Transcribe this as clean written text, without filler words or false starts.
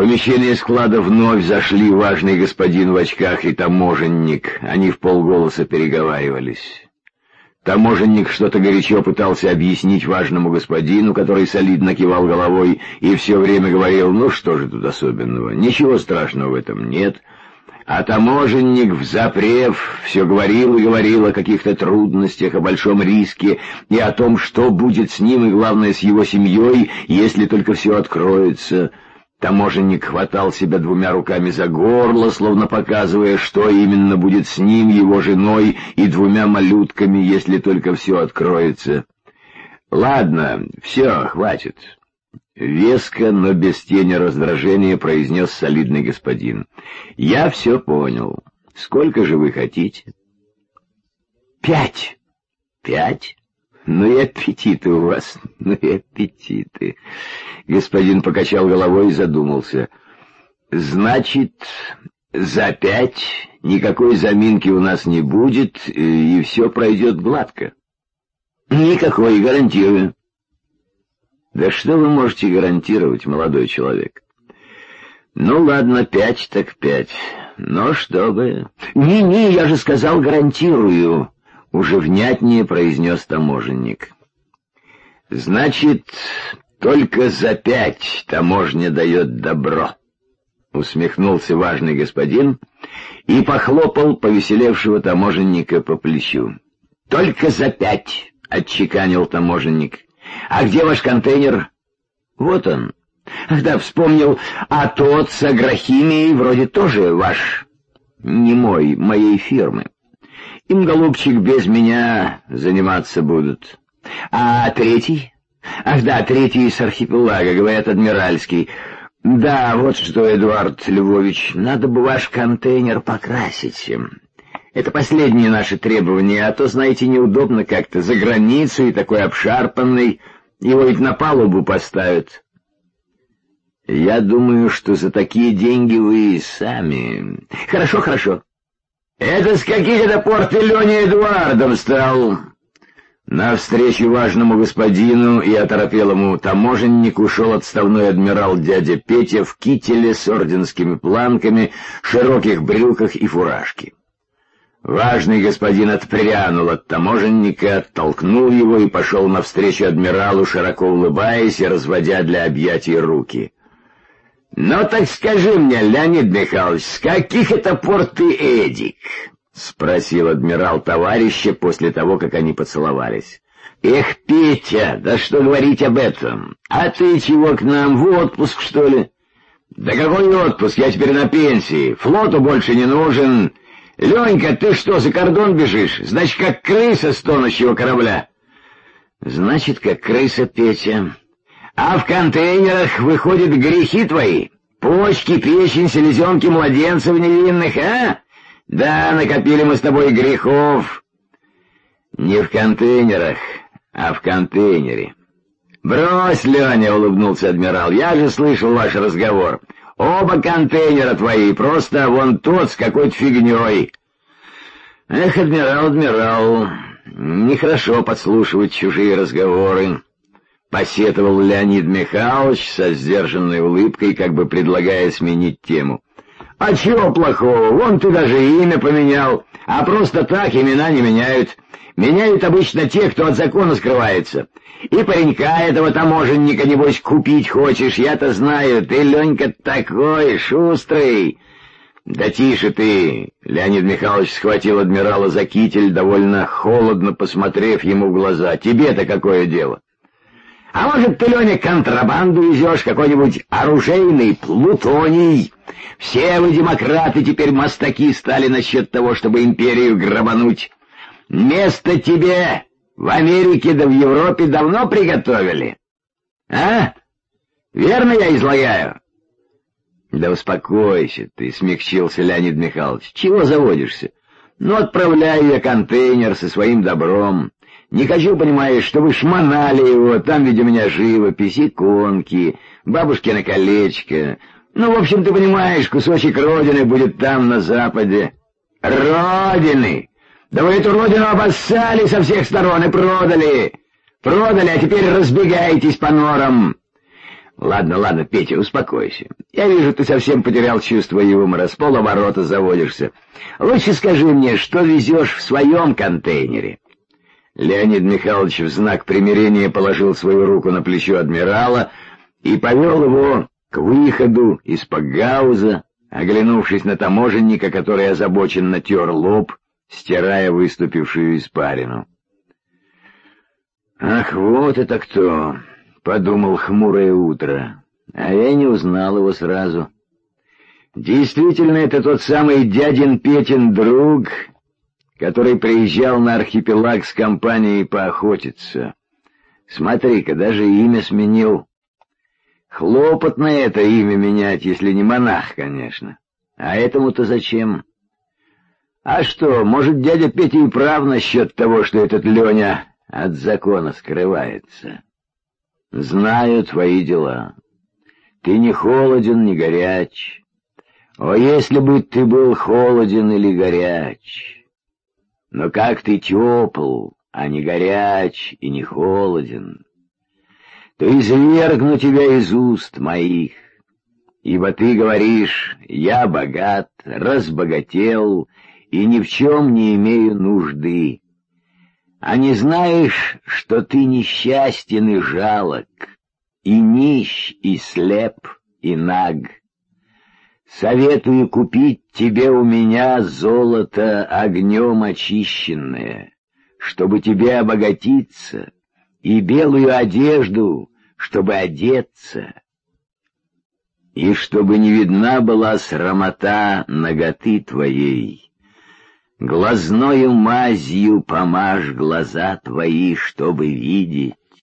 помещение склада вновь зашли важный господин в очках и таможенник. Они вполголоса переговаривались. Таможенник что-то горячо пытался объяснить важному господину, который солидно кивал головой и все время говорил: «Ну что же тут особенного? Ничего страшного в этом нет». А таможенник, взапрев, все говорил и говорил о каких-то трудностях, о большом риске и о том, что будет с ним и, главное, с его семьей, если только все откроется. Таможенник хватал себя двумя руками за горло, словно показывая, что именно будет с ним, его женой и двумя малютками, если только все откроется. «Ладно, все, хватит». Веско, но без тени раздражения произнес солидный господин. «Я все понял. Сколько же вы хотите?» «5». «5? Ну и аппетиты у вас, ну и аппетиты». Господин покачал головой и задумался. «Значит, за 5 никакой заминки у нас не будет, и все пройдет гладко?» «Никакой, гарантирую». «Да что вы можете гарантировать, молодой человек?» «Ну ладно, 5 так 5. Но чтобы...» «Не-не, я же сказал, гарантирую», — уже внятнее произнес таможенник. «Значит, только за 5 таможня дает добро», — усмехнулся важный господин и похлопал повеселевшего таможенника по плечу. «Только за 5», — отчеканил таможенник. «А где ваш контейнер?» «Вот он». «Ах да, вспомнил, а тот с агрохимией вроде тоже ваш». «Не мой, моей фирмы. Им, голубчик, без меня заниматься будут». «А третий?» «Ах да, третий с архипелага, говорят, адмиральский». «Да, вот что, Эдуард Львович, надо бы ваш контейнер покрасить. Это последние наши требования, а то, знаете, неудобно как-то, за границу и такой обшарпанный, его ведь на палубу поставят». «Я думаю, что за такие деньги вы и сами...» «Хорошо, хорошо». «Это с каких это пор ты, Леня, Эдуардом стал?» Навстречу важному господину и оторопелому таможеннику шел отставной адмирал дядя Петя в кителе с орденскими планками, широких брюках и фуражке. Важный господин отпрянул от таможенника, оттолкнул его и пошел навстречу адмиралу, широко улыбаясь и разводя для объятий руки. «Ну так скажи мне, Леонид Михайлович, с каких это пор ты эдик?» — спросил адмирал товарища после того, как они поцеловались. «Эх, Петя, да что говорить об этом? А ты чего к нам, в отпуск, что ли?» «Да какой отпуск? Я теперь на пенсии, флоту больше не нужен». «Ленька, ты что, за кордон бежишь? Значит, как крыса с тонущего корабля». «Значит, как крыса, Петя. А в контейнерах, выходят, грехи твои? Почки, печень, селезенки младенцев невинных, а? Да, накопили мы с тобой грехов». «Не в контейнерах, а в контейнере». «Брось, Леня», — улыбнулся адмирал, — «я же слышал ваш разговор. Оба контейнера твои, просто вон тот с какой-то фигней». «Эх, адмирал, нехорошо подслушивать чужие разговоры», — посетовал Леонид Михайлович со сдержанной улыбкой, как бы предлагая сменить тему. «А чего плохого? Вон ты даже имя поменял, а просто так имена не меняют. Меняют обычно те, кто от закона скрывается. И паренька этого таможенника, небось, купить хочешь, я-то знаю, ты, Ленька, такой шустрый». «Да тише ты!» — Леонид Михайлович схватил адмирала за китель, довольно холодно посмотрев ему в глаза. «Тебе-то какое дело? А может, ты, Леня, контрабанду везешь, какой-нибудь оружейный плутоний? Все вы, демократы, теперь мастаки стали насчет того, чтобы империю грабануть. Место тебе в Америке да в Европе давно приготовили. А? Верно я излагаю?» «Да успокойся ты», — смягчился Леонид Михайлович. «Чего заводишься? Ну, отправляю я контейнер со своим добром. Не хочу, понимаешь, чтобы шмонали его, там ведь у меня живопись, иконки, бабушкино колечко. Ну, в общем, ты понимаешь, кусочек родины будет там, на Западе». «Родины! Да вы эту родину обоссали со всех сторон и продали! Продали, а теперь разбегаетесь по норам!» Ладно, ладно, Петя, успокойся. Я вижу, ты совсем потерял чувство юмора, с полоборота заводишься. Лучше скажи мне, что везешь в своем контейнере?» Леонид Михайлович в знак примирения положил свою руку на плечо адмирала и повел его к выходу из пакгауза, оглянувшись на таможенника, который озабоченно тер лоб, стирая выступившую испарину. «Ах, вот это кто!» — подумал хмурое утро, а я не узнал его сразу. Действительно, это тот самый дядин Петин друг, который приезжал на архипелаг с компанией поохотиться. Смотри-ка, даже имя сменил. Хлопотно это имя менять, если не монах, конечно. А этому-то зачем? А что, может, дядя Петя и прав насчет того, что этот Леня от закона скрывается? Знаю твои дела. Ты не холоден, не горяч. О, если бы ты был холоден или горяч! Но как ты тепл, а не горяч и не холоден, то извергну тебя из уст моих, ибо ты говоришь: «Я богат, разбогател и ни в чем не имею нужды». А не знаешь, что ты несчастен и жалок, и нищ, и слеп, и наг. Советую купить тебе у меня золото огнем очищенное, чтобы тебе обогатиться, и белую одежду, чтобы одеться, и чтобы не видна была срамота наготы твоей. Глазною мазью помажь глаза твои, чтобы видеть.